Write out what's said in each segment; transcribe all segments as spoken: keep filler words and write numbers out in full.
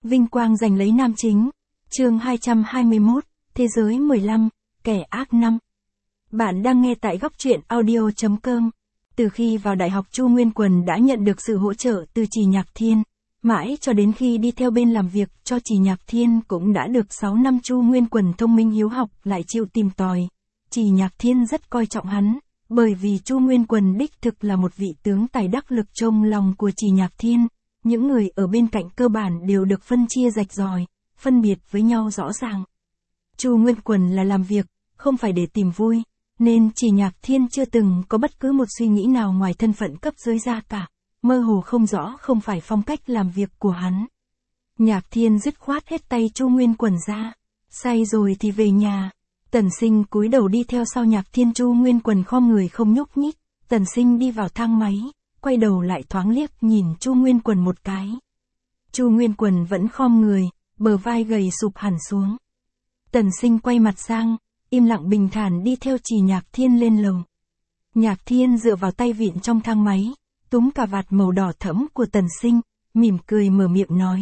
Vinh quang giành lấy nam chính. Chương hai trăm hai mươi mốt, Thế giới mười lăm, kẻ ác năm. Bạn đang nghe tại góc truyện audio chấm com. Từ khi vào đại học Chu Nguyên Quần đã nhận được sự hỗ trợ từ Trì Nhạc Thiên, mãi cho đến khi đi theo bên làm việc cho Trì Nhạc Thiên cũng đã được sáu năm. Chu Nguyên Quần thông minh hiếu học lại chịu tìm tòi. Trì Nhạc Thiên rất coi trọng hắn, bởi vì Chu Nguyên Quần đích thực là một vị tướng tài đắc lực trong lòng của Trì Nhạc Thiên. Những người ở bên cạnh cơ bản đều được phân chia rạch ròi, phân biệt với nhau rõ ràng. Chu Nguyên Quần là làm việc, không phải để tìm vui, nên Trì Nhạc Thiên chưa từng có bất cứ một suy nghĩ nào ngoài thân phận cấp dưới ra cả, mơ hồ không rõ không phải phong cách làm việc của hắn. Nhạc Thiên dứt khoát hết tay Chu Nguyên Quần ra, say rồi thì về nhà. Tần Sinh cúi đầu đi theo sau Nhạc Thiên. Chu Nguyên Quần khom người không nhúc nhích. Tần Sinh đi vào thang máy, quay đầu lại thoáng liếc nhìn Chu Nguyên Quần một cái. Chu Nguyên Quần vẫn khom người, bờ vai gầy sụp hẳn xuống. Tần Sinh quay mặt sang, im lặng bình thản đi theo Trì Nhạc Thiên lên lầu. Nhạc Thiên dựa vào tay vịn trong thang máy, túm cà vạt màu đỏ thẫm của Tần Sinh, mỉm cười mở miệng nói.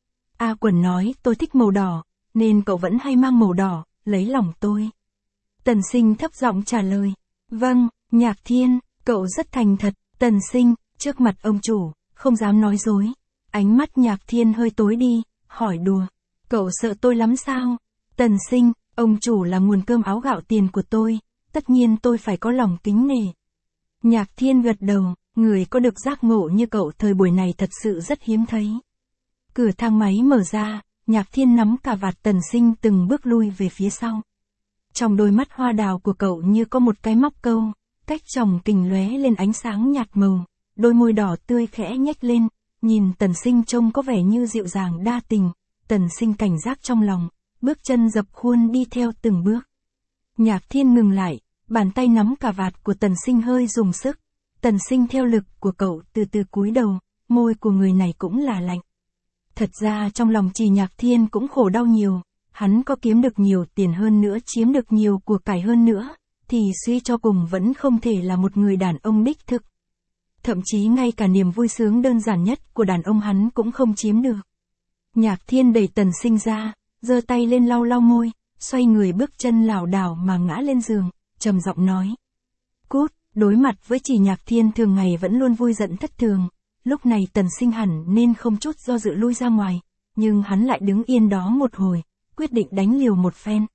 A Quần nói tôi thích màu đỏ, nên cậu vẫn hay mang màu đỏ, lấy lòng tôi. Tần Sinh thấp giọng trả lời. Vâng, Nhạc Thiên, cậu rất thành thật. Tần Sinh, trước mặt ông chủ, không dám nói dối. Ánh mắt Nhạc Thiên hơi tối đi, hỏi đùa. Cậu sợ tôi lắm sao? Tần Sinh, ông chủ là nguồn cơm áo gạo tiền của tôi, tất nhiên tôi phải có lòng kính nể. Nhạc Thiên gật đầu, người có được giác ngộ như cậu thời buổi này thật sự rất hiếm thấy. Cửa thang máy mở ra, Nhạc Thiên nắm cà vạt Tần Sinh từng bước lui về phía sau. Trong đôi mắt hoa đào của cậu như có một cái móc câu, cách tròng kình lóe lên ánh sáng nhạt màu, đôi môi đỏ tươi khẽ nhếch lên, nhìn Tần Sinh trông có vẻ như dịu dàng đa tình. Tần Sinh cảnh giác trong lòng, bước chân dập khuôn đi theo từng bước. Nhạc Thiên ngừng lại, bàn tay nắm cà vạt của Tần Sinh hơi dùng sức. Tần Sinh theo lực của cậu từ từ cúi đầu, môi của người này cũng là lạnh. Thật ra trong lòng Trì Nhạc Thiên cũng khổ đau nhiều, hắn có kiếm được nhiều tiền hơn nữa, chiếm được nhiều của cải hơn nữa, thì suy cho cùng vẫn không thể là một người đàn ông đích thực. Thậm chí ngay cả niềm vui sướng đơn giản nhất của đàn ông hắn cũng không chiếm được. Nhạc Thiên đẩy Tần Sinh ra, giơ tay lên lau lau môi, xoay người bước chân lảo đảo mà ngã lên giường, trầm giọng nói. Cút. Đối mặt với Trì Nhạc Thiên thường ngày vẫn luôn vui giận thất thường, lúc này Tần Sinh hẳn nên không chút do dự lui ra ngoài, nhưng hắn lại đứng yên đó một hồi, quyết định đánh liều một phen.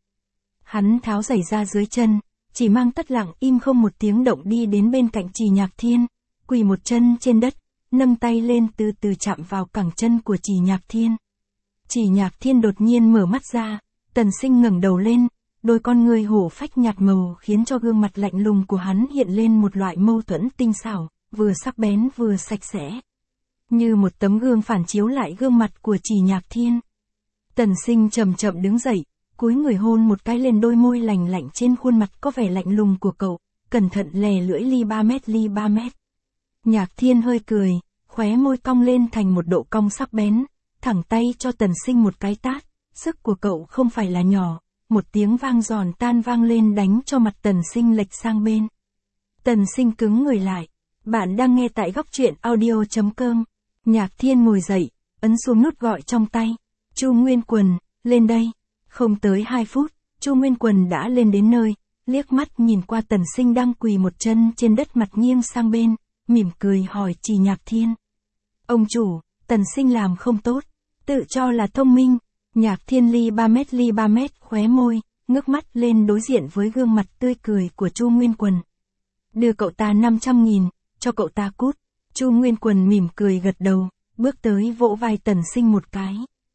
Hắn tháo giày ra dưới chân, chỉ mang tất lặng im không một tiếng động đi đến bên cạnh Trì Nhạc Thiên, quỳ một chân trên đất, nâng tay lên từ từ chạm vào cẳng chân của Trì Nhạc Thiên. Trì Nhạc Thiên đột nhiên mở mắt ra, Tần Sinh ngẩng đầu lên, đôi con người hổ phách nhạt màu khiến cho gương mặt lạnh lùng của hắn hiện lên một loại mâu thuẫn tinh xảo, vừa sắc bén vừa sạch sẽ. Như một tấm gương phản chiếu lại gương mặt của Trì Nhạc Thiên. Tần Sinh chậm chậm đứng dậy, cúi người hôn một cái lên đôi môi lành lạnh trên khuôn mặt có vẻ lạnh lùng của cậu, cẩn thận lè lưỡi ly ba mét ly ba mét. Nhạc Thiên hơi cười, khóe môi cong lên thành một độ cong sắc bén, thẳng tay cho Tần Sinh một cái tát, sức của cậu không phải là nhỏ, một tiếng vang giòn tan vang lên đánh cho mặt Tần Sinh lệch sang bên. Tần Sinh cứng người lại. Bạn đang nghe tại góc truyện audio chấm com. Nhạc Thiên ngồi dậy, ấn xuống nút gọi trong tay. Chu Nguyên Quần, lên đây. Không tới hai phút, Chu Nguyên Quần đã lên đến nơi, liếc mắt nhìn qua Tần Sinh đang quỳ một chân trên đất mặt nghiêng sang bên, mỉm cười hỏi Trì Nhạc Thiên. Ông chủ, Tần Sinh làm không tốt, tự cho là thông minh. Nhạc Thiên ly ba mét ly ba mét khóe môi, ngước mắt lên đối diện với gương mặt tươi cười của Chu Nguyên Quần. Đưa cậu ta năm trăm nghìn, cho cậu ta cút. Chu Nguyên Quần mỉm cười gật đầu, bước tới vỗ vai Tần Sinh một cái.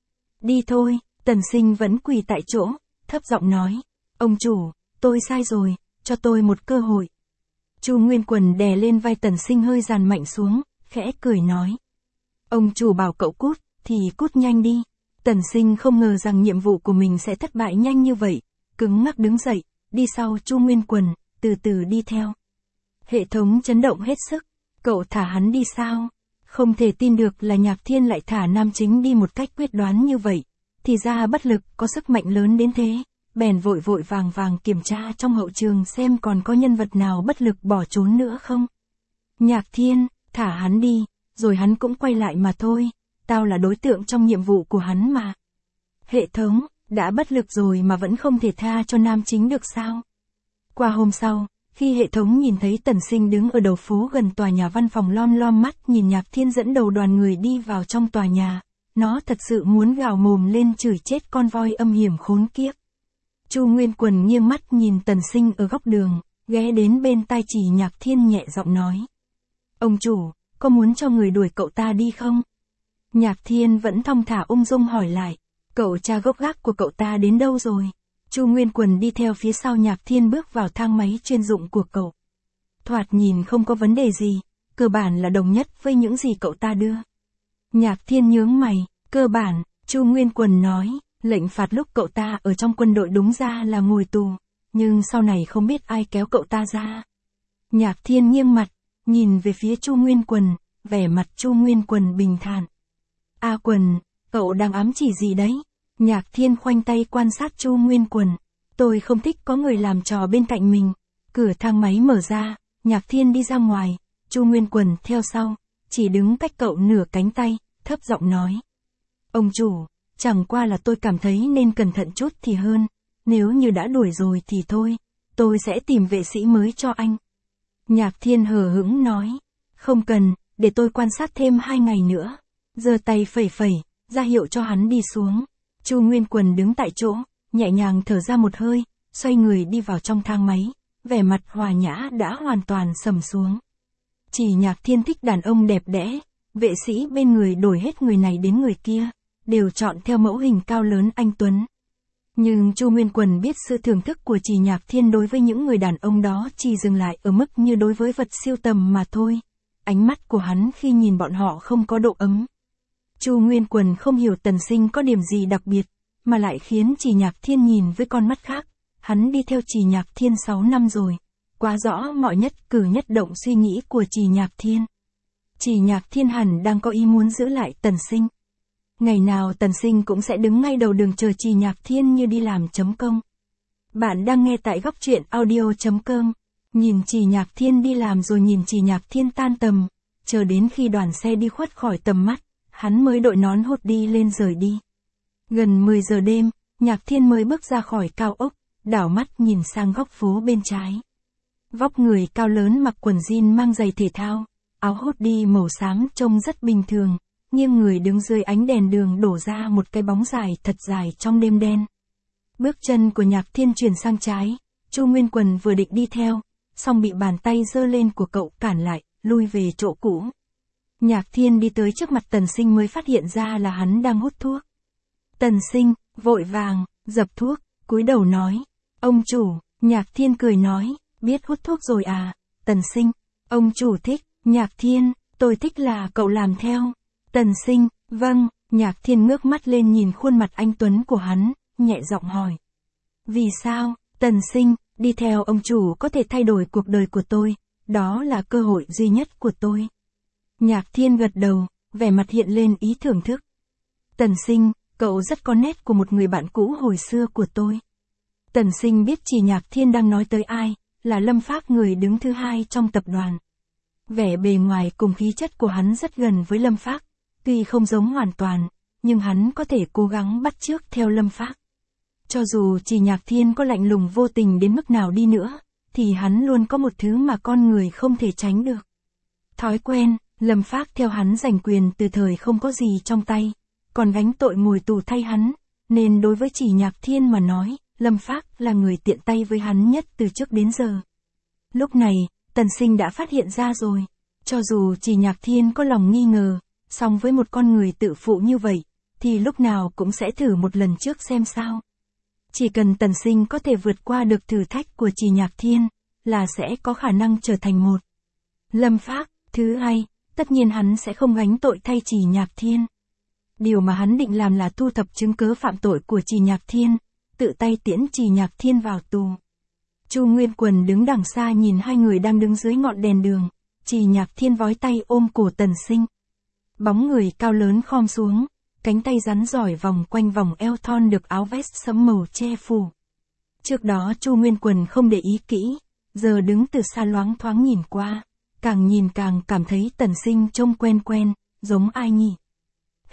Đi thôi. Tần Sinh vẫn quỳ tại chỗ, thấp giọng nói. Ông chủ, tôi sai rồi, cho tôi một cơ hội. Chu Nguyên Quần đè lên vai Tần Sinh hơi dàn mạnh xuống, khẽ cười nói. Ông chủ bảo cậu cút, thì cút nhanh đi. Tần Sinh không ngờ rằng nhiệm vụ của mình sẽ thất bại nhanh như vậy, cứng ngắc đứng dậy, đi sau Chu Nguyên Quần, từ từ đi theo. Hệ thống chấn động hết sức, cậu thả hắn đi sao? Không thể tin được là Nhạc Thiên lại thả nam chính đi một cách quyết đoán như vậy, thì ra bất lực có sức mạnh lớn đến thế, bèn vội vội vàng vàng kiểm tra trong hậu trường xem còn có nhân vật nào bất lực bỏ trốn nữa không. Nhạc Thiên, thả hắn đi, rồi hắn cũng quay lại mà thôi. tao là đối tượng trong nhiệm vụ của hắn mà. Hệ thống, đã bất lực rồi mà vẫn không thể tha cho nam chính được sao? Qua hôm sau, khi hệ thống nhìn thấy Tần Sinh đứng ở đầu phố gần tòa nhà văn phòng lom lom mắt nhìn Nhạc Thiên dẫn đầu đoàn người đi vào trong tòa nhà, nó thật sự muốn gào mồm lên chửi chết con voi âm hiểm khốn kiếp. Chu Nguyên Quần nghiêng mắt nhìn Tần Sinh ở góc đường, ghé đến bên tai chỉ Nhạc Thiên nhẹ giọng nói. Ông chủ, có muốn cho người đuổi cậu ta đi không? Nhạc Thiên vẫn thong thả ung dung hỏi lại, cậu cha gốc gác của cậu ta đến đâu rồi? Chu Nguyên Quần đi theo phía sau Nhạc Thiên bước vào thang máy chuyên dụng của cậu. Thoạt nhìn không có vấn đề gì, cơ bản là đồng nhất với những gì cậu ta đưa. Nhạc Thiên nhướng mày, cơ bản, Chu Nguyên Quần nói, lệnh phạt lúc cậu ta ở trong quân đội đúng ra là ngồi tù, nhưng sau này không biết ai kéo cậu ta ra. Nhạc Thiên nghiêng mặt, nhìn về phía Chu Nguyên Quần, vẻ mặt Chu Nguyên Quần bình thản. A Quần, cậu đang ám chỉ gì đấy? Nhạc Thiên khoanh tay quan sát Chu Nguyên Quần. Tôi không thích có người làm trò bên cạnh mình. Cửa thang máy mở ra, Nhạc Thiên đi ra ngoài, Chu Nguyên Quần theo sau, chỉ đứng cách cậu nửa cánh tay, thấp giọng nói. Ông chủ, chẳng qua là tôi cảm thấy nên cẩn thận chút thì hơn, nếu như đã đuổi rồi thì thôi, tôi sẽ tìm vệ sĩ mới cho anh. Nhạc Thiên hờ hững nói, không cần, để tôi quan sát thêm hai ngày nữa. Giơ tay phẩy phẩy, ra hiệu cho hắn đi xuống. Chu Nguyên Quần đứng tại chỗ, nhẹ nhàng thở ra một hơi, xoay người đi vào trong thang máy, vẻ mặt hòa nhã đã hoàn toàn sầm xuống. Chỉ Nhạc Thiên thích đàn ông đẹp đẽ, vệ sĩ bên người đổi hết người này đến người kia, đều chọn theo mẫu hình cao lớn anh tuấn. Nhưng Chu Nguyên Quần biết sự thưởng thức của Chỉ Nhạc Thiên đối với những người đàn ông đó chỉ dừng lại ở mức như đối với vật siêu tầm mà thôi. Ánh mắt của hắn khi nhìn bọn họ không có độ ấm. Chu Nguyên Quần không hiểu Tần Sinh có điểm gì đặc biệt, mà lại khiến Chỉ Nhạc Thiên nhìn với con mắt khác. Hắn đi theo Chỉ Nhạc Thiên sáu năm rồi, quá rõ mọi nhất cử nhất động suy nghĩ của Chỉ Nhạc Thiên. Chỉ Nhạc Thiên hẳn đang có ý muốn giữ lại Tần Sinh. Ngày nào Tần Sinh cũng sẽ đứng ngay đầu đường chờ Chỉ Nhạc Thiên như đi làm chấm công. Bạn đang nghe tại góc truyện audio chấm com. Nhìn Chỉ Nhạc Thiên đi làm rồi nhìn Chỉ Nhạc Thiên tan tầm, chờ đến khi đoàn xe đi khuất khỏi tầm mắt, hắn mới đội nón hốt đi lên rời đi. Gần mười giờ đêm, Nhạc Thiên mới bước ra khỏi cao ốc, đảo mắt nhìn sang góc phố bên trái. Vóc người cao lớn mặc quần jean mang giày thể thao, áo hốt đi màu xám trông rất bình thường, nghiêng người đứng dưới ánh đèn đường đổ ra một cái bóng dài thật dài trong đêm đen. Bước chân của Nhạc Thiên chuyển sang trái, Chu Nguyên Quần vừa định đi theo, song bị bàn tay giơ lên của cậu cản lại, lui về chỗ cũ. Nhạc Thiên đi tới trước mặt Tần Sinh mới phát hiện ra là hắn đang hút thuốc. Tần Sinh, vội vàng, dập thuốc, cúi đầu nói, ông chủ. Nhạc Thiên cười nói, biết hút thuốc rồi à? Tần Sinh, ông chủ thích. Nhạc Thiên, tôi thích là cậu làm theo. Tần Sinh, vâng. Nhạc Thiên ngước mắt lên nhìn khuôn mặt anh tuấn của hắn, nhẹ giọng hỏi. Vì sao? Tần Sinh, đi theo ông chủ có thể thay đổi cuộc đời của tôi, đó là cơ hội duy nhất của tôi. Nhạc Thiên gật đầu, vẻ mặt hiện lên ý thưởng thức. Tần Sinh, cậu rất có nét của một người bạn cũ hồi xưa của tôi. Tần Sinh biết Chỉ Nhạc Thiên đang nói tới ai, là Lâm Phác, người đứng thứ hai trong tập đoàn. Vẻ bề ngoài cùng khí chất của hắn rất gần với Lâm Phác, tuy không giống hoàn toàn, nhưng hắn có thể cố gắng bắt chước theo Lâm Phác. Cho dù Chỉ Nhạc Thiên có lạnh lùng vô tình đến mức nào đi nữa, thì hắn luôn có một thứ mà con người không thể tránh được. Thói quen. Lâm Phác theo hắn giành quyền từ thời không có gì trong tay, còn gánh tội ngồi tù thay hắn, nên đối với Chỉ Nhạc Thiên mà nói, Lâm Phác là người tiện tay với hắn nhất từ trước đến giờ. Lúc này, Tần Sinh đã phát hiện ra rồi, cho dù Chỉ Nhạc Thiên có lòng nghi ngờ, song với một con người tự phụ như vậy, thì lúc nào cũng sẽ thử một lần trước xem sao. Chỉ cần Tần Sinh có thể vượt qua được thử thách của Chỉ Nhạc Thiên, là sẽ có khả năng trở thành một Lâm Phác. Thứ hai, tất nhiên hắn sẽ không gánh tội thay Chỉ Nhạc Thiên. Điều mà hắn định làm là thu thập chứng cứ phạm tội của Chỉ Nhạc Thiên, tự tay tiễn Chỉ Nhạc Thiên vào tù. Chu Nguyên Quần đứng đằng xa nhìn hai người đang đứng dưới ngọn đèn đường, Chỉ Nhạc Thiên vói tay ôm cổ Tần Sinh. Bóng người cao lớn khom xuống, cánh tay rắn giỏi vòng quanh vòng eo thon được áo vest sẫm màu che phủ. Trước đó Chu Nguyên Quần không để ý kỹ, giờ đứng từ xa loáng thoáng nhìn qua, càng nhìn càng cảm thấy Tần Sinh trông quen quen, giống ai nhỉ?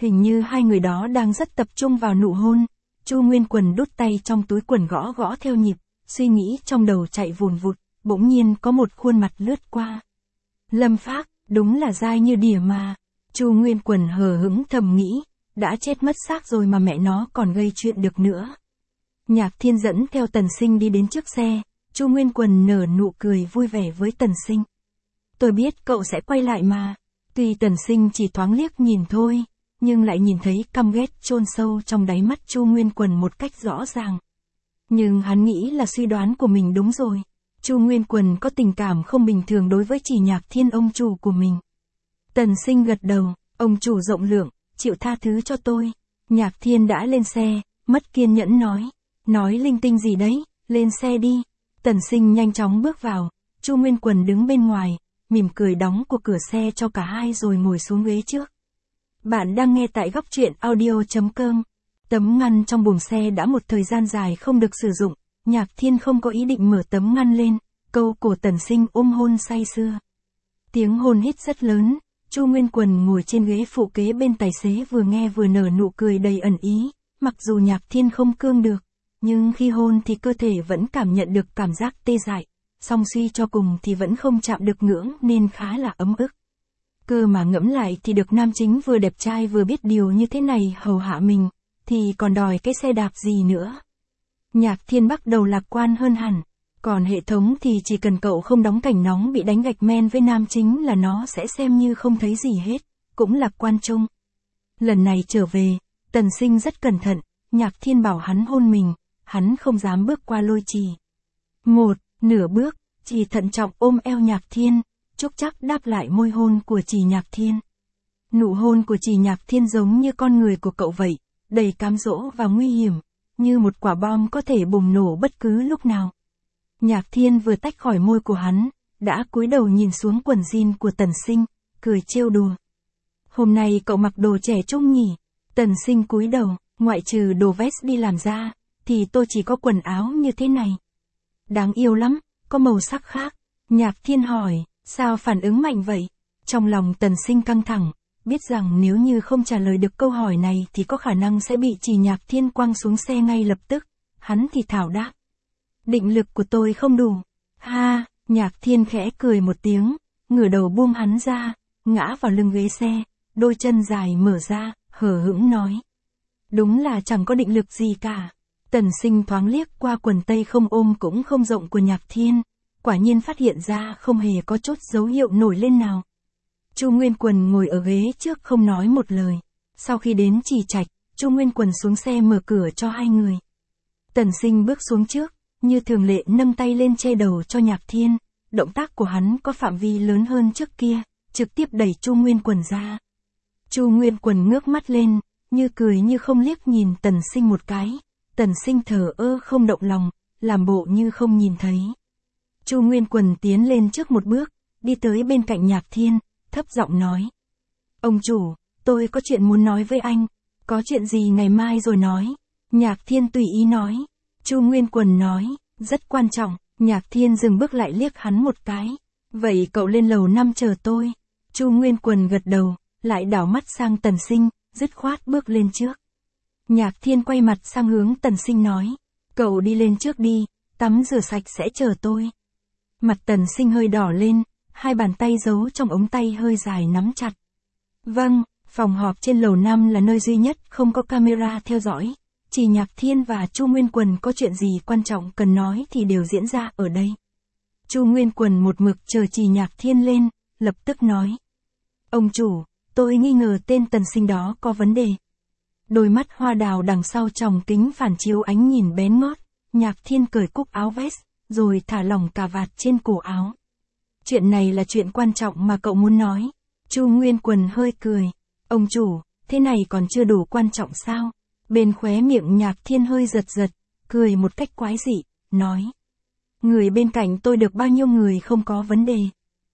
Hình như hai người đó đang rất tập trung vào nụ hôn. Chu Nguyên Quần đút tay trong túi quần gõ gõ theo nhịp, suy nghĩ trong đầu chạy vùn vụt, bỗng nhiên có một khuôn mặt lướt qua. Lâm Phác, đúng là dai như đỉa mà. Chu Nguyên Quần hờ hững thầm nghĩ, đã chết mất xác rồi mà mẹ nó còn gây chuyện được nữa. Nhạc Thiên dẫn theo Tần Sinh đi đến trước xe, Chu Nguyên Quần nở nụ cười vui vẻ với Tần Sinh. Tôi biết cậu sẽ quay lại mà. Tuy Tần Sinh chỉ thoáng liếc nhìn thôi, nhưng lại nhìn thấy căm ghét chôn sâu trong đáy mắt Chu Nguyên Quần một cách rõ ràng. Nhưng hắn nghĩ là suy đoán của mình đúng rồi. Chu Nguyên Quần có tình cảm không bình thường đối với Chỉ Nhạc Thiên ông chủ của mình. Tần Sinh gật đầu, ông chủ rộng lượng, chịu tha thứ cho tôi. Nhạc Thiên đã lên xe, mất kiên nhẫn nói. Nói linh tinh gì đấy, lên xe đi. Tần Sinh nhanh chóng bước vào, Chu Nguyên Quần đứng bên ngoài, mỉm cười đóng của cửa xe cho cả hai rồi ngồi xuống ghế trước. Bạn đang nghe tại góc truyện audio chấm com. Tấm ngăn trong buồng xe đã một thời gian dài không được sử dụng, Nhạc Thiên không có ý định mở tấm ngăn lên, câu cổ Tần Sinh ôm hôn say sưa. Tiếng hôn hít rất lớn, Chu Nguyên Quần ngồi trên ghế phụ kế bên tài xế vừa nghe vừa nở nụ cười đầy ẩn ý, mặc dù Nhạc Thiên không cương được, nhưng khi hôn thì cơ thể vẫn cảm nhận được cảm giác tê dại, song suy cho cùng thì vẫn không chạm được ngưỡng nên khá là ấm ức. Cơ mà ngẫm lại thì được nam chính vừa đẹp trai vừa biết điều như thế này hầu hạ mình, thì còn đòi cái xe đạp gì nữa. Nhạc Thiên bắt đầu lạc quan hơn hẳn, còn hệ thống thì chỉ cần cậu không đóng cảnh nóng bị đánh gạch men với nam chính là nó sẽ xem như không thấy gì hết, cũng lạc quan chung. Lần này trở về, Tần Sinh rất cẩn thận, Nhạc Thiên bảo hắn hôn mình, hắn không dám bước qua Lôi Trì. Một, nửa bước, chỉ thận trọng ôm eo Nhạc Thiên, chúc chắc đáp lại môi hôn của Chỉ Nhạc Thiên. Nụ hôn của Chỉ Nhạc Thiên giống như con người của cậu vậy, đầy cám dỗ và nguy hiểm, như một quả bom có thể bùng nổ bất cứ lúc nào. Nhạc Thiên vừa tách khỏi môi của hắn, đã cúi đầu nhìn xuống quần jean của Tần Sinh, cười trêu đùa. Hôm nay cậu mặc đồ trẻ trung nhỉ? Tần Sinh cúi đầu, ngoại trừ đồ vest đi làm ra, thì tôi chỉ có quần áo như thế này. Đáng yêu lắm, có màu sắc khác. Nhạc Thiên hỏi, sao phản ứng mạnh vậy? Trong lòng Tần Sinh căng thẳng, biết rằng nếu như không trả lời được câu hỏi này thì có khả năng sẽ bị Chỉ Nhạc Thiên quăng xuống xe ngay lập tức. Hắn thì thảo đáp. Định lực của tôi không đủ. Ha, Nhạc Thiên khẽ cười một tiếng, ngửa đầu buông hắn ra, ngã vào lưng ghế xe, đôi chân dài mở ra, hờ hững nói. Đúng là chẳng có định lực gì cả. Tần Sinh thoáng liếc qua quần tây không ôm cũng không rộng của Nhạc Thiên, quả nhiên phát hiện ra không hề có chút dấu hiệu nổi lên nào. Chu Nguyên Quần ngồi ở ghế trước không nói một lời. Sau khi đến Trì Trạch, Chu Nguyên Quần xuống xe mở cửa cho hai người. Tần Sinh bước xuống trước, như thường lệ nâng tay lên che đầu cho Nhạc Thiên, động tác của hắn có phạm vi lớn hơn trước kia, trực tiếp đẩy Chu Nguyên Quần ra. Chu Nguyên Quần ngước mắt lên, như cười như không liếc nhìn Tần Sinh một cái. Tần Sinh thờ ơ không động lòng, làm bộ như không nhìn thấy. Chu Nguyên Quần tiến lên trước một bước, đi tới bên cạnh Nhạc Thiên, thấp giọng nói. Ông chủ, tôi có chuyện muốn nói với anh. Có chuyện gì ngày mai rồi nói. Nhạc Thiên tùy ý nói. Chu Nguyên Quần nói, rất quan trọng. Nhạc Thiên dừng bước lại liếc hắn một cái. Vậy cậu lên lầu năm chờ tôi. Chu Nguyên Quần gật đầu, lại đảo mắt sang Tần Sinh, dứt khoát bước lên trước. Nhạc Thiên quay mặt sang hướng Tần Sinh nói. Cậu đi lên trước đi, tắm rửa sạch sẽ chờ tôi. Mặt Tần Sinh hơi đỏ lên, hai bàn tay giấu trong ống tay hơi dài nắm chặt. Vâng, phòng họp trên lầu năm là nơi duy nhất không có camera theo dõi. Chỉ Nhạc Thiên và Chu Nguyên Quần có chuyện gì quan trọng cần nói thì đều diễn ra ở đây. Chu Nguyên Quần một mực chờ Chỉ Nhạc Thiên lên, lập tức nói. Ông chủ, tôi nghi ngờ tên Tần Sinh đó có vấn đề. Đôi mắt hoa đào đằng sau tròng kính phản chiếu ánh nhìn bén ngót. Nhạc Thiên cởi cúc áo vest, rồi thả lỏng cà vạt trên cổ áo. Chuyện này là chuyện quan trọng mà cậu muốn nói. Chu Nguyên Quần hơi cười. Ông chủ, thế này còn chưa đủ quan trọng sao? Bên khóe miệng Nhạc Thiên hơi giật giật, cười một cách quái dị, nói. Người bên cạnh tôi được bao nhiêu người không có vấn đề.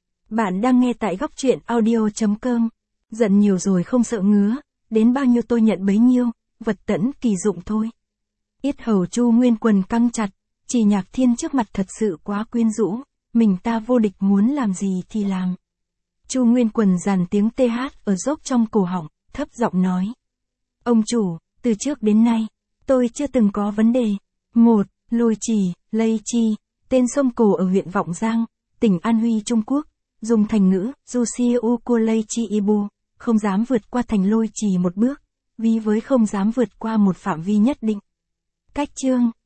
Bạn đang nghe tại góc truyện audio chấm com. Giận nhiều rồi không sợ ngứa, đến bao nhiêu tôi nhận bấy nhiêu, vật tẫn kỳ dụng thôi. Yết hầu Chu Nguyên Quần căng chặt, Chỉ Nhạc Thiên trước mặt thật sự quá quyến rũ, mình ta vô địch muốn làm gì thì làm. Chu Nguyên Quần dàn tiếng tê hát ở dốc trong cổ họng, thấp giọng nói. Ông chủ, từ trước đến nay, tôi chưa từng có vấn đề. một. Lôi Trì, Lây Chi, tên sông Cổ ở huyện Vọng Giang, tỉnh An Huy Trung Quốc, dùng thành ngữ, Jusi Uko Lây Chi Ibu, không dám vượt qua thành Lôi Trì một bước, vì với không dám vượt qua một phạm vi nhất định. Cách chương